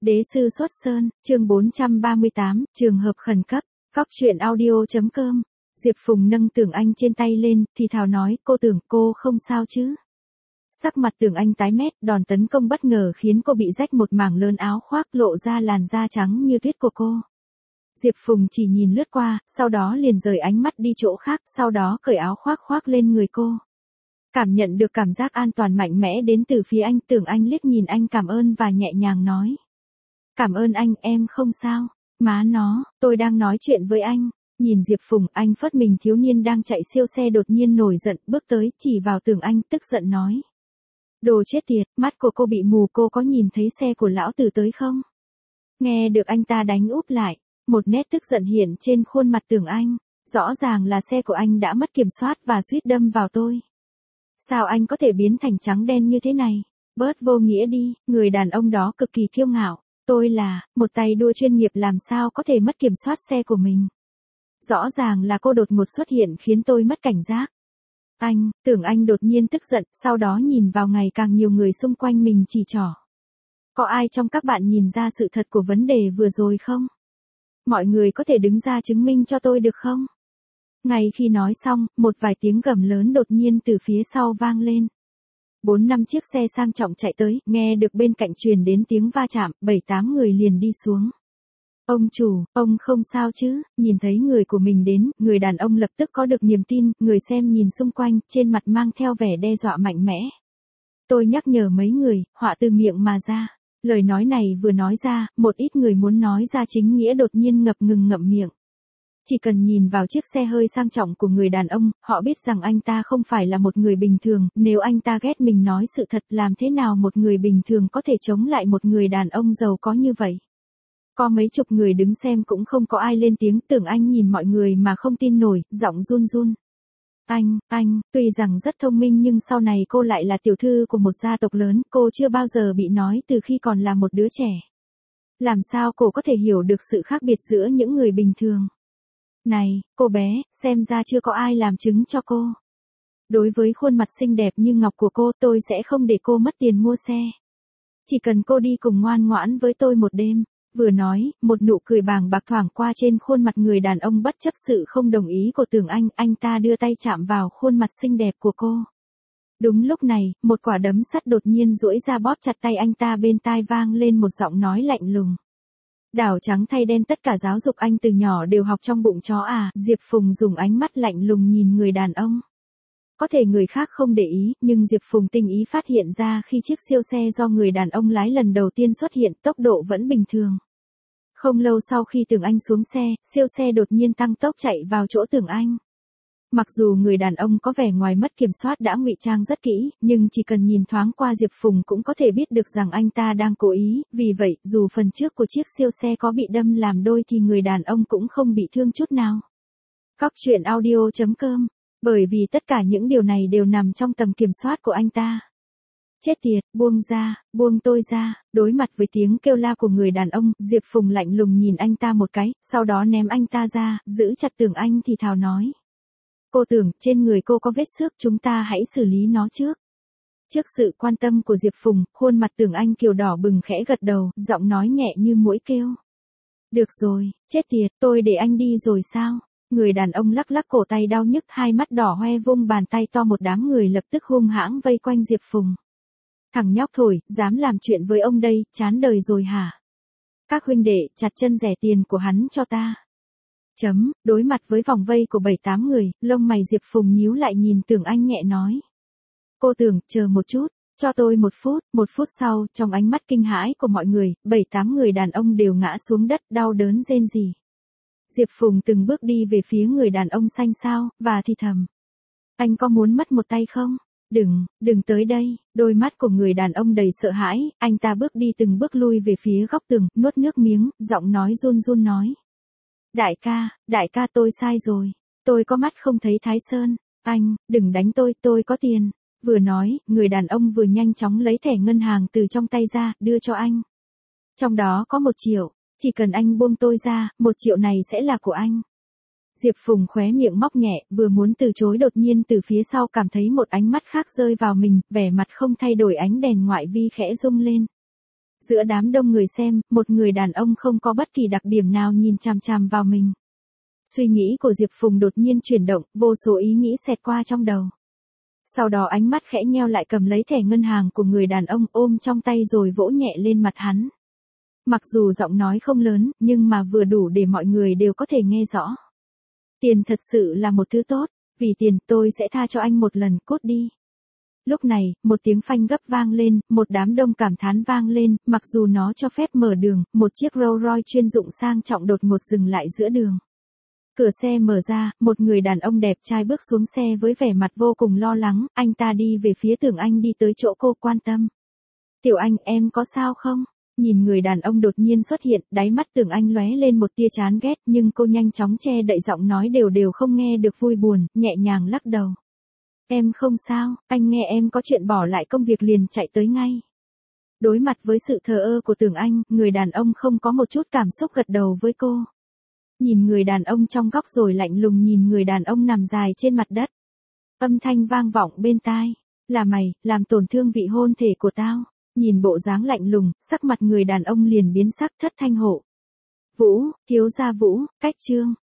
Đế sư xuất sơn, chương 438, trường hợp khẩn cấp, Cóc truyện audio.com. Diệp Phùng nâng Tưởng Anh trên tay lên, thì thào nói, cô Tưởng, cô không sao chứ? Sắc mặt Tưởng Anh tái mét, đòn tấn công bất ngờ khiến cô bị rách một mảng lớn áo khoác, lộ ra làn da trắng như tuyết của cô. Diệp Phùng chỉ nhìn lướt qua, sau đó liền rời ánh mắt đi chỗ khác, sau đó cởi áo khoác khoác lên người cô. Cảm nhận được cảm giác an toàn mạnh mẽ đến từ phía anh, Tưởng Anh liếc nhìn anh cảm ơn và nhẹ nhàng nói. Cảm ơn anh, em không sao. Má nó, tôi đang nói chuyện với anh. Nhìn Diệp Phùng, anh phớt mình thiếu niên đang chạy siêu xe đột nhiên nổi giận, bước tới, chỉ vào Tưởng Anh, tức giận nói. Đồ chết tiệt, mắt của cô bị mù, cô có nhìn thấy xe của lão tử tới không? Nghe được anh ta đánh úp lại, một nét tức giận hiện trên khuôn mặt Tưởng Anh. Rõ ràng là xe của anh đã mất kiểm soát và suýt đâm vào tôi. Sao anh có thể biến thành trắng đen như thế này? Bớt vô nghĩa đi, người đàn ông đó cực kỳ kiêu ngạo. Tôi là một tay đua chuyên nghiệp, làm sao có thể mất kiểm soát xe của mình. Rõ ràng là cô đột ngột xuất hiện khiến tôi mất cảnh giác. Anh, Tưởng Anh đột nhiên tức giận, sau đó nhìn vào ngày càng nhiều người xung quanh mình chỉ trỏ. Có ai trong các bạn nhìn ra sự thật của vấn đề vừa rồi không? Mọi người có thể đứng ra chứng minh cho tôi được không? Ngay khi nói xong, một vài tiếng gầm lớn đột nhiên từ phía sau vang lên. 4-5 chiếc xe sang trọng chạy tới, nghe được bên cạnh truyền đến tiếng va chạm, 7-8 người liền đi xuống. Ông chủ, ông không sao chứ? Nhìn thấy người của mình đến, người đàn ông lập tức có được niềm tin, người xem nhìn xung quanh, trên mặt mang theo vẻ đe dọa mạnh mẽ. Tôi nhắc nhở mấy người, họa từ miệng mà ra. Lời nói này vừa nói ra, một ít người muốn nói ra chính nghĩa đột nhiên ngập ngừng ngậm miệng. Chỉ cần nhìn vào chiếc xe hơi sang trọng của người đàn ông, họ biết rằng anh ta không phải là một người bình thường, nếu anh ta ghét mình nói sự thật, làm thế nào một người bình thường có thể chống lại một người đàn ông giàu có như vậy. Có mấy chục người đứng xem cũng không có ai lên tiếng, Tưởng Anh nhìn mọi người mà không tin nổi, giọng run run. Anh, tuy rằng rất thông minh nhưng sau này cô lại là tiểu thư của một gia tộc lớn, cô chưa bao giờ bị nói từ khi còn là một đứa trẻ. Làm sao cô có thể hiểu được sự khác biệt giữa những người bình thường? Này, cô bé, xem ra chưa có ai làm chứng cho cô. Đối với khuôn mặt xinh đẹp như ngọc của cô, tôi sẽ không để cô mất tiền mua xe. Chỉ cần cô đi cùng ngoan ngoãn với tôi một đêm. Vừa nói, một nụ cười bàng bạc thoảng qua trên khuôn mặt người đàn ông bất chấp sự không đồng ý của Tưởng anh ta đưa tay chạm vào khuôn mặt xinh đẹp của cô. Đúng lúc này, một quả đấm sắt đột nhiên duỗi ra bóp chặt tay anh ta, bên tai vang lên một giọng nói lạnh lùng. Đảo trắng thay đen, tất cả giáo dục anh từ nhỏ đều học trong bụng chó à? Diệp Phùng dùng ánh mắt lạnh lùng nhìn người đàn ông. Có thể người khác không để ý, nhưng Diệp Phùng tinh ý phát hiện ra khi chiếc siêu xe do người đàn ông lái lần đầu tiên xuất hiện, tốc độ vẫn bình thường. Không lâu sau khi Tưởng Anh xuống xe, siêu xe đột nhiên tăng tốc chạy vào chỗ Tưởng Anh. Mặc dù người đàn ông có vẻ ngoài mất kiểm soát đã ngụy trang rất kỹ, nhưng chỉ cần nhìn thoáng qua Diệp Phùng cũng có thể biết được rằng anh ta đang cố ý, vì vậy, dù phần trước của chiếc siêu xe có bị đâm làm đôi thì người đàn ông cũng không bị thương chút nào. Cóc truyện audio.com. Bởi vì tất cả những điều này đều nằm trong tầm kiểm soát của anh ta. Chết tiệt, buông ra, buông tôi ra. Đối mặt với tiếng kêu la của người đàn ông, Diệp Phùng lạnh lùng nhìn anh ta một cái, sau đó ném anh ta ra, giữ chặt Tưởng Anh thì thào nói. Cô Tưởng, trên người cô có vết xước, chúng ta hãy xử lý nó trước. Trước sự quan tâm của Diệp Phùng, khuôn mặt Tưởng Anh kiều đỏ bừng, khẽ gật đầu, giọng nói nhẹ như muỗi kêu. Được rồi, chết tiệt, tôi để anh đi rồi sao? Người đàn ông lắc lắc cổ tay đau nhức, hai mắt đỏ hoe, vung bàn tay to, một đám người lập tức hung hãng vây quanh Diệp Phùng. Thằng nhóc thổi, dám làm chuyện với ông đây, chán đời rồi hả? Các huynh đệ, chặt chân rẻ tiền của hắn cho ta. Đối mặt với vòng vây của 7-8 người, lông mày Diệp Phùng nhíu lại, nhìn Tưởng Anh nhẹ nói. Cô Tưởng, chờ một chút, cho tôi 1 phút. 1 phút sau, trong ánh mắt kinh hãi của mọi người, 7-8 người đàn ông đều ngã xuống đất, đau đớn rên rỉ. Diệp Phùng từng bước đi về phía người đàn ông xanh xao, và thì thầm. Anh có muốn mất một tay không? Đừng tới đây. Đôi mắt của người đàn ông đầy sợ hãi, anh ta bước đi từng bước lui về phía góc tường, nuốt nước miếng, giọng nói run run nói. Đại ca tôi sai rồi. Tôi có mắt không thấy Thái Sơn. Anh, đừng đánh tôi có tiền. Vừa nói, người đàn ông vừa nhanh chóng lấy thẻ ngân hàng từ trong tay ra, đưa cho anh. Trong đó có 1 triệu. Chỉ cần anh buông tôi ra, 1 triệu này sẽ là của anh. Diệp Phùng khóe miệng móc nhẹ, vừa muốn từ chối, đột nhiên từ phía sau cảm thấy một ánh mắt khác rơi vào mình, vẻ mặt không thay đổi, ánh đèn ngoại vi khẽ rung lên. Giữa đám đông người xem, một người đàn ông không có bất kỳ đặc điểm nào nhìn chằm chằm vào mình. Suy nghĩ của Diệp Phùng đột nhiên chuyển động, vô số ý nghĩ xẹt qua trong đầu. Sau đó ánh mắt khẽ nheo lại cầm lấy thẻ ngân hàng của người đàn ông ôm trong tay rồi vỗ nhẹ lên mặt hắn. Mặc dù giọng nói không lớn, nhưng mà vừa đủ để mọi người đều có thể nghe rõ. Tiền thật sự là một thứ tốt, vì tiền tôi sẽ tha cho anh một lần, cút đi. Lúc này, một tiếng phanh gấp vang lên, một đám đông cảm thán vang lên, mặc dù nó cho phép mở đường, một chiếc Rolls Royce chuyên dụng sang trọng đột ngột dừng lại giữa đường. Cửa xe mở ra, một người đàn ông đẹp trai bước xuống xe với vẻ mặt vô cùng lo lắng, anh ta đi về phía Tưởng Anh đi tới chỗ cô quan tâm. Tiểu Anh, em có sao không? Nhìn người đàn ông đột nhiên xuất hiện, đáy mắt Tưởng Anh lóe lên một tia chán ghét, nhưng cô nhanh chóng che đậy giọng nói đều không nghe được vui buồn, nhẹ nhàng lắc đầu. Em không sao, anh nghe em có chuyện bỏ lại công việc liền chạy tới ngay. Đối mặt với sự thờ ơ của Tưởng Anh, người đàn ông không có một chút cảm xúc gật đầu với cô. Nhìn người đàn ông trong góc rồi lạnh lùng nhìn người đàn ông nằm dài trên mặt đất. Âm thanh vang vọng bên tai. Là mày, làm tổn thương vị hôn thể của tao. Nhìn bộ dáng lạnh lùng, sắc mặt người đàn ông liền biến sắc thất thanh hộ. Vũ, thiếu gia Vũ, cách chương.